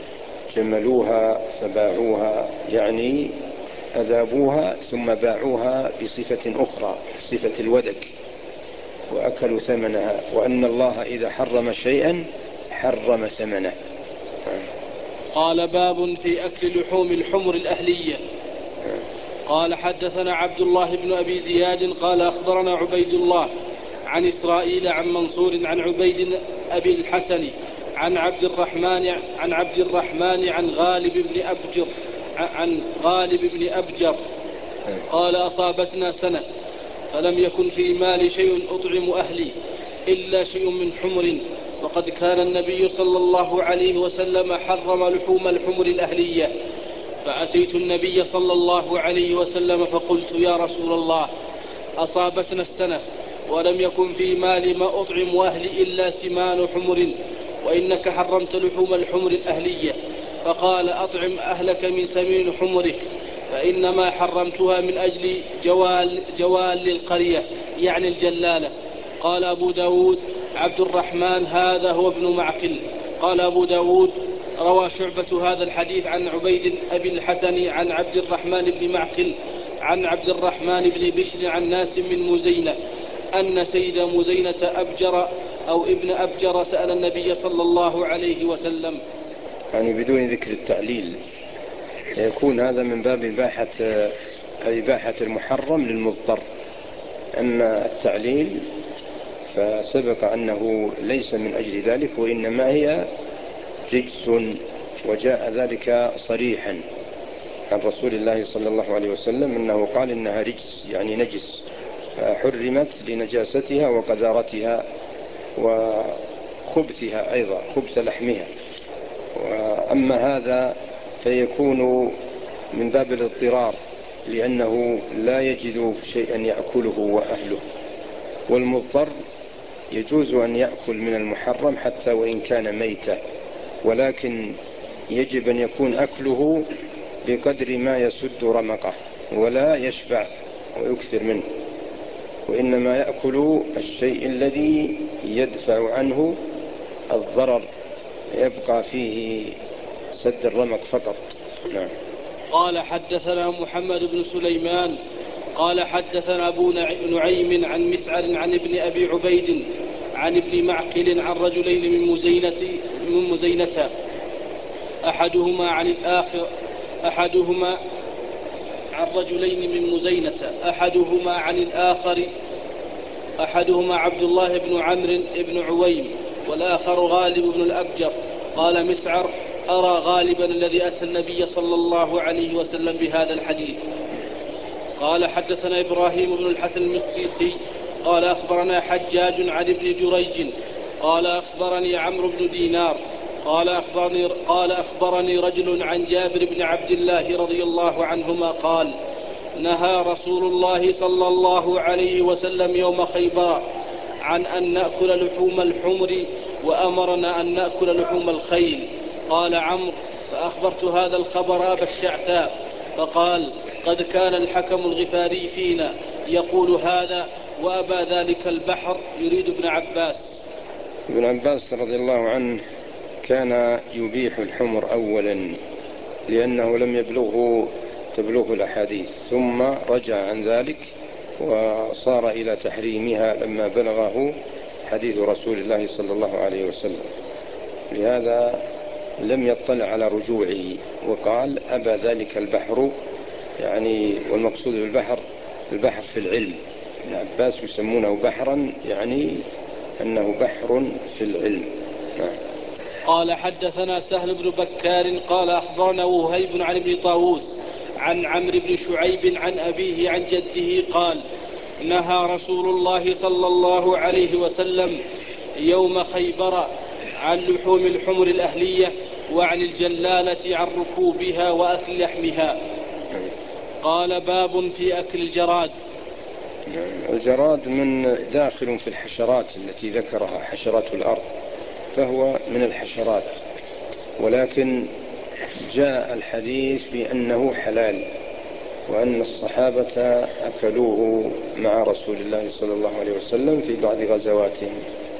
جملوها فباعوها، يعني أذابوها ثم باعوها بصفة أخرى، صفة الودك، وأكلوا ثمنها، وأن الله إذا حرم شيئا حرم ثمنه. قال باب في أكل لحوم الحمر الأهلية. قال حدثنا عبد الله بن أبي زياد قال أخبرنا عبيد الله عن إسرائيل عن منصور عن عبيد أبي الحسن عن عبد الرحمن عن عبد الرحمن عن غالب بن أبجر عن غالب بن أبجر قال أصابتنا سنة فلم يكن في مالي شيء أطعم أهلي إلا شيء من حمر، وقد كان النبي صلى الله عليه وسلم حرم لحوم الحمر الأهلية، فأتيت النبي صلى الله عليه وسلم فقلت يا رسول الله أصابتنا السنة ولم يكن في مالي ما أطعم أهلي إلا سمان حمر، وإنك حرمت لحوم الحمر الأهلية، فقال أطعم أهلك من سمين حمرك، فإنما حرمتها من أجل جوال, جوال القرية يعني الجلالة. قال أبو داود عبد الرحمن هذا هو ابن معقل. قال أبو داود روى شعبة هذا الحديث عن عبيد أبي الحسن عن عبد الرحمن بن معقل عن عبد الرحمن بن بشر عن ناس من مزينة أن سيد مزينة أبجر أو ابن أبجر سأل النبي صلى الله عليه وسلم، يعني بدون ذكر التعليل، يكون هذا من باب إباحة إباحة المحرم للمضطر. أما التعليل فسبق أنه ليس من أجل ذلك، وإنما هي رجس، وجاء ذلك صريحا عن رسول الله صلى الله عليه وسلم أنه قال إنها رجس يعني نجس، فحرمت لنجاستها وقذارتها وخبثها أيضا، خبث لحمها. وأما هذا فيكون من باب الاضطرار، لأنه لا يجد شيئا يأكله وأهله، والمضطر يجوز أن يأكل من المحرم حتى وإن كان ميتا، ولكن يجب أن يكون أكله بقدر ما يسد رمقه ولا يشبع ويكثر منه، وإنما يأكل الشيء الذي يدفع عنه الضرر، يبقى فيه سد الرمق فقط. نعم. قال حدثنا محمد بن سليمان قال حدثنا أبو نعيم عن مسعر عن ابن أبي عبيد عن ابن معقل عن رجلين من مزينة, من مزينة أحدهما عن الآخر أحدهما عن رجلين من مزينة أحدهما عن الآخر أحدهما عبد الله بن عمرو بن عويم والآخر غالب بن الأبجر. قال مسعر أرى غالبا الذي أتى النبي صلى الله عليه وسلم بهذا الحديث. قال حدثنا إبراهيم بن الحسن المسيسي قال أخبرنا حجاج عن ابن جريج قال أخبرني عمرو بن دينار قال أخبرني, قال أخبرني رجل عن جابر بن عبد الله رضي الله عنهما قال نهى رسول الله صلى الله عليه وسلم يوم خيبر عن أن نأكل لحوم الحمر وأمرنا أن نأكل لحوم الخيل. قال عمرو فأخبرت هذا الخبر أبا الشعثاء فقال قد كان الحكم الغفاري فينا يقول هذا وأبى ذلك البحر، يريد ابن عباس. ابن عباس رضي الله عنه كان يبيح الحمر أولا لأنه لم يبلغه تبلغه الأحاديث، ثم رجع عن ذلك وصار إلى تحريمها لما بلغه حديث رسول الله صلى الله عليه وسلم، لهذا لم يطلع على رجوعه وقال أبى ذلك البحر، يعني والمقصود بالبحر البحر في العلم. ابن عباس يسمونه بحرا يعني أنه بحر في العلم. قال حدثنا سهل بن بكار قال أخبرنا وهيب عن ابن طاووس عن عمرو بن شعيب عن أبيه عن جده قال نهى رسول الله صلى الله عليه وسلم يوم خيبر عن لحوم الحمر الأهلية وعن الجلالة عن ركوبها وأكل لحمها. قال باب في أكل الجراد. الجراد من داخل في الحشرات التي ذكرها حشرات الأرض، فهو من الحشرات، ولكن جاء الحديث بأنه حلال، وأن الصحابة أكلوه مع رسول الله صلى الله عليه وسلم في بعض غزواتهم.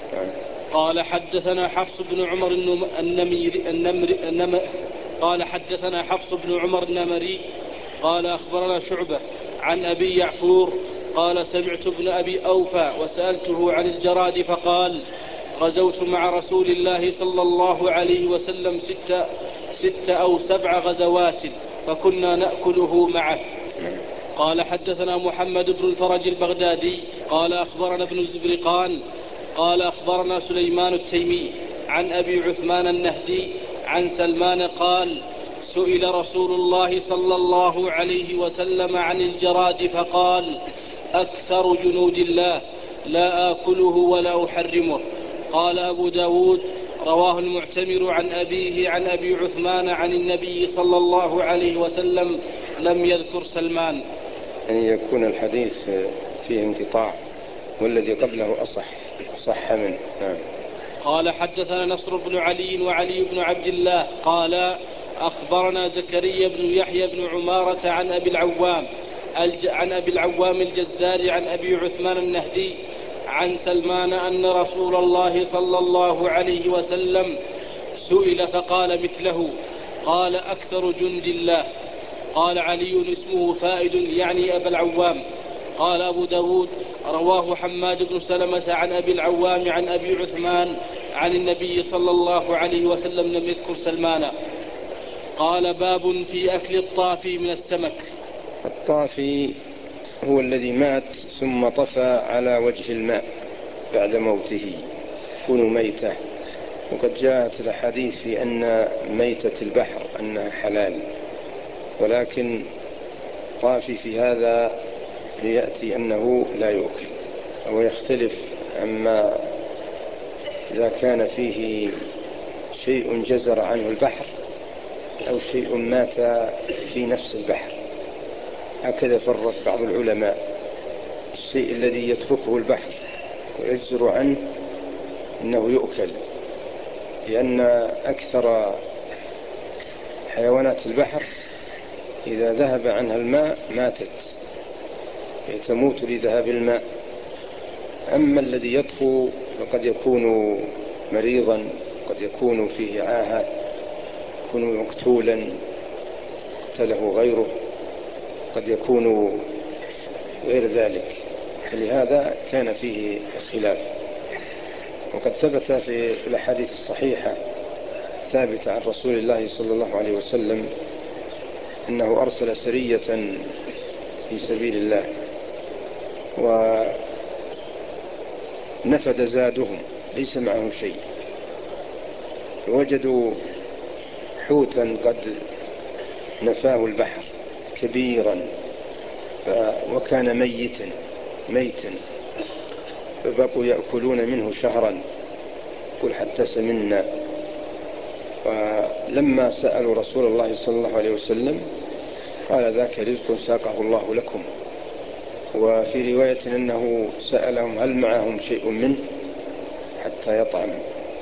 قال حدثنا حفص بن عمر النميري النمر النمر قال حدثنا حفص بن عمر النمري قال أخبرنا شعبة عن أبي يعفور قال سمعت ابن أبي أوفى وسألته عن الجراد فقال غزوت مع رسول الله صلى الله عليه وسلم ست, ست أو سبع غزوات فكنا نأكله معه. قال حدثنا محمد بن الفرج البغدادي قال أخبرنا ابن الزبرقان قال أخبرنا سليمان التيمي عن أبي عثمان النهدي عن سلمان قال سئل رسول الله صلى الله عليه وسلم عن الجراد فقال أكثر جنود الله لا آكله ولا أحرمه. قال أبو داود رواه المعتمر عن أبيه عن أبي عثمان عن النبي صلى الله عليه وسلم لم يذكر سلمان. يعني يكون الحديث فيه انقطاع والذي قبله أصح صح منه. نعم. قال حدثنا نصر بن علي وعلي بن عبد الله قال أخبرنا زكريا بن يحيى بن عمارة عن أبي العوام عن أبي العوام الجزار عن أبي عثمان النهدي عن سلمان أن رسول الله صلى الله عليه وسلم سئل فقال مثله قال أكثر جند الله. قال علي اسمه فائد يعني أبا العوام. قال أبو داود رواه حماد بن سلمة عن أبي العوام عن أبي عثمان عن النبي صلى الله عليه وسلم لم يذكر سلمان. قال باب في أكل الطافي من السمك. الطافي هو الذي مات ثم طفى على وجه الماء بعد موته يكون ميتة، وقد جاءت الأحاديث في أن ميتة البحر أنها حلال، ولكن طافي في هذا يأتي أنه لا يؤكل أو يختلف عما إذا كان فيه شيء جزر عنه البحر أو شيء مات في نفس البحر. هكذا فرق بعض العلماء الشيء الذي يتركه البحر ويجزر عنه إنه يؤكل، لأن أكثر حيوانات البحر إذا ذهب عنها الماء ماتت تموت لذهاب الماء. أما الذي يطفو فقد يكون مريضا، قد يكون فيه عاهة، يكون مقتولا قتله غيره، قد يكون غير ذلك، فلهذا كان فيه خلاف. وقد ثبت في الأحاديث الصحيحة ثابتة عن رسول الله صلى الله عليه وسلم أنه أرسل سرية في سبيل الله ونفد زادهم ليس معهم شيء، وجدوا حوتا قد نفاه البحر كبيرا وكان ميتا ميتا فبقوا يأكلون منه شهرا قل حتى سمنا. فلما سألوا رسول الله صلى الله عليه وسلم قال ذاك رزق ساقه الله لكم. وفي رواية أنه سألهم هل معهم شيء منه حتى يطعم.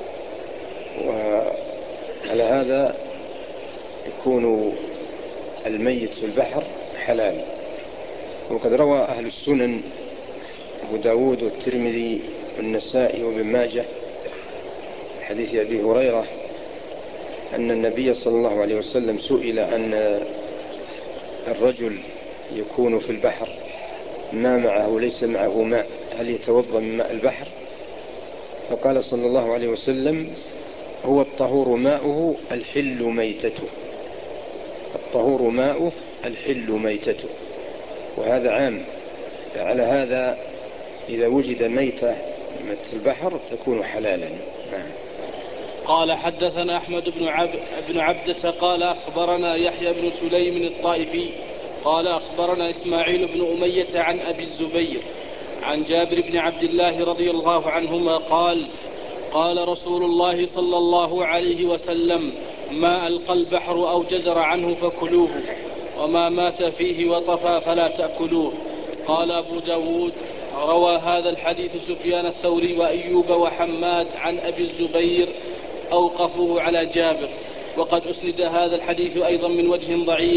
وعلى هذا يكون الميت في البحر حلال. وقد روى أهل السنن أبو داود والترمذي والنسائي وابن ماجه حديث أبي هريرة أن النبي صلى الله عليه وسلم سئل عن الرجل يكون في البحر ما معه ليس معه ماء هل يتوضأ من ماء البحر؟ فقال صلى الله عليه وسلم هو الطهور ماؤه الحل ميتته. الطهور ماؤه الحل ميتته، وهذا عام. على هذا إذا وجد ميتة مثل البحر تكون حلالا. نعم. قال حدثنا أحمد بن, عب... بن عبدة قال أخبرنا يحيى بن سليم الطائفي قال أخبرنا إسماعيل بن أمية عن أبي الزبير عن جابر بن عبد الله رضي الله عنهما قال قال رسول الله صلى الله عليه وسلم ما ألقى البحر أو جزر عنه فكلوه وما مات فيه وطفى فلا تأكلوه. قال أبو داود روى هذا الحديث سفيان الثوري وأيوب وحماد عن أبي الزبير أوقفوه على جابر. وقد أسند هذا الحديث أيضا من وجه ضعيف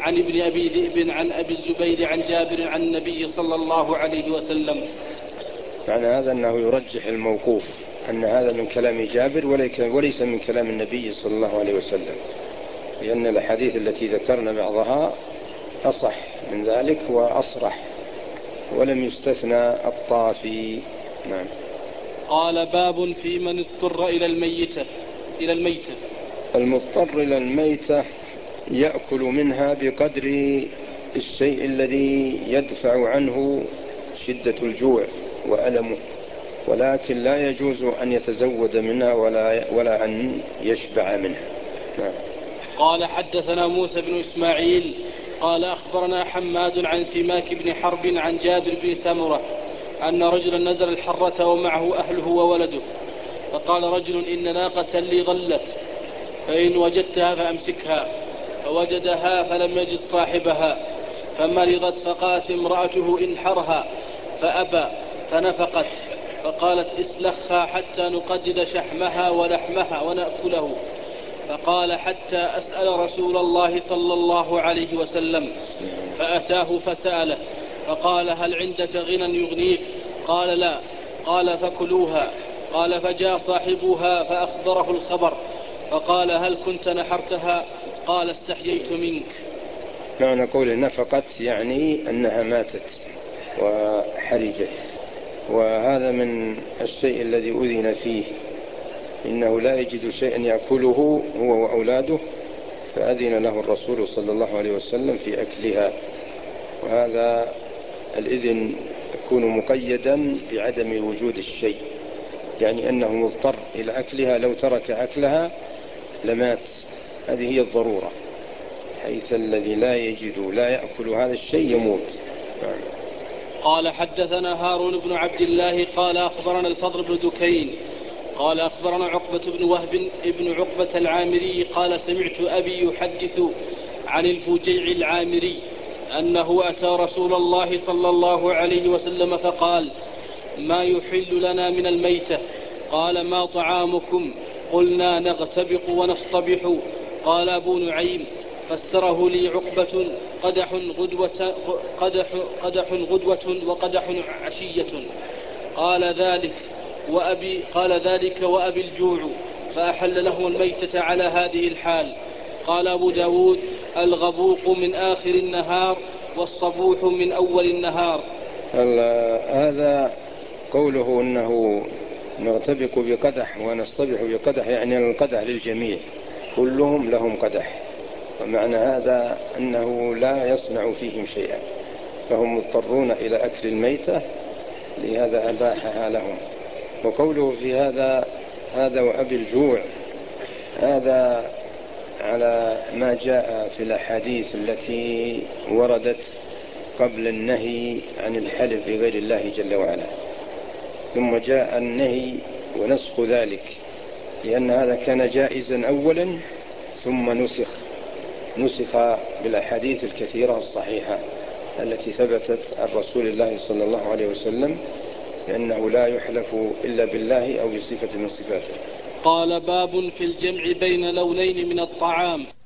عن ابن أبي ذئب عن أبي الزبير عن جابر عن النبي صلى الله عليه وسلم. معنى هذا أنه يرجح الموقوف، أن هذا من كلام جابر وليس من كلام النبي صلى الله عليه وسلم، لأن الحديث التي ذكرنا بعضها أصح من ذلك وأصرح، ولم يستثنى الطافي. نعم. قال باب في من اضطر إلى الميتة إلى الميتة المضطر إلى الميتة يأكل منها بقدر الشيء الذي يدفع عنه شدة الجوع وألمه، ولكن لا يجوز أن يتزود منها ولا, ولا أن يشبع منها. نعم. قال حدثنا موسى بن إسماعيل قال أخبرنا حماد عن سماك بن حرب عن جابر بن سمرة أن رجلا نزل الحرة ومعه أهله وولده، فقال رجل إن ناقة لي ضلت، فإن وجدتها فأمسكها، فوجدها فلم يجد صاحبها، فمرضت فقالت امرأته انحرها، فأبى فنفقت، فقالت اسلخها حتى نقدد شحمها ولحمها ونأكله، فقال حتى أسأل رسول الله صلى الله عليه وسلم، فأتاه فسأله فقال هل عندك غنى يغنيك؟ قال لا. قال فكلوها. قال فجاء صاحبها فأخبره الخبر، فقال هل كنت نحرتها؟ قال استحييت منك. معنى قول نفقت يعني أنها ماتت وحرجت، وهذا من الشيء الذي أذن فيه، إنه لا يجد شيئا يأكله هو وأولاده، فأذن له الرسول صلى الله عليه وسلم في أكلها، وهذا الإذن يكون مقيدا بعدم وجود الشيء، يعني أنه مضطر إلى أكلها، لو ترك أكلها لمات، هذه هي الضرورة، حيث الذي لا يجد لا يأكل هذا الشيء يموت. قال حدثنا هارون بن عبد الله قال أخبرنا الفضل بن دكين قال أخبرنا عقبة بن وهب ابن عقبة العامري قال سمعت أبي يحدث عن الفجيع العامري أنه أتى رسول الله صلى الله عليه وسلم فقال ما يحل لنا من الميتة؟ قال ما طعامكم؟ قلنا نغتبق ونصطبح. قال أبو نعيم فسره لي عقبة قدح غدوة, قدح قدح غدوة وقدح عشية. قال ذلك وأبي, قال ذلك وأبي الجوع، فأحل له الميتة على هذه الحال. قال أبو داود الغبوق من آخر النهار والصبوح من أول النهار. هذا قوله أنه نغتبق بقدح ونصطبح بقدح، يعني القدح للجميع كلهم لهم قدح، ومعنى هذا أنه لا يصنع فيهم شيئا، فهم مضطرون إلى أكل الميتة، لهذا أباحها لهم. وقوله في هذا هذا وأبي الجوع، هذا على ما جاء في الأحاديث التي وردت قبل النهي عن الحلف بغير الله جل وعلا، ثم جاء النهي ونسخ ذلك، لأن هذا كان جائزا أولا ثم نسخ نسخ بالأحاديث الكثيرة الصحيحة التي ثبتت عن رسول الله صلى الله عليه وسلم لأنه لا يحلف إلا بالله أو بصفة من صفاته. قال باب في الجمع بين لونين من الطعام.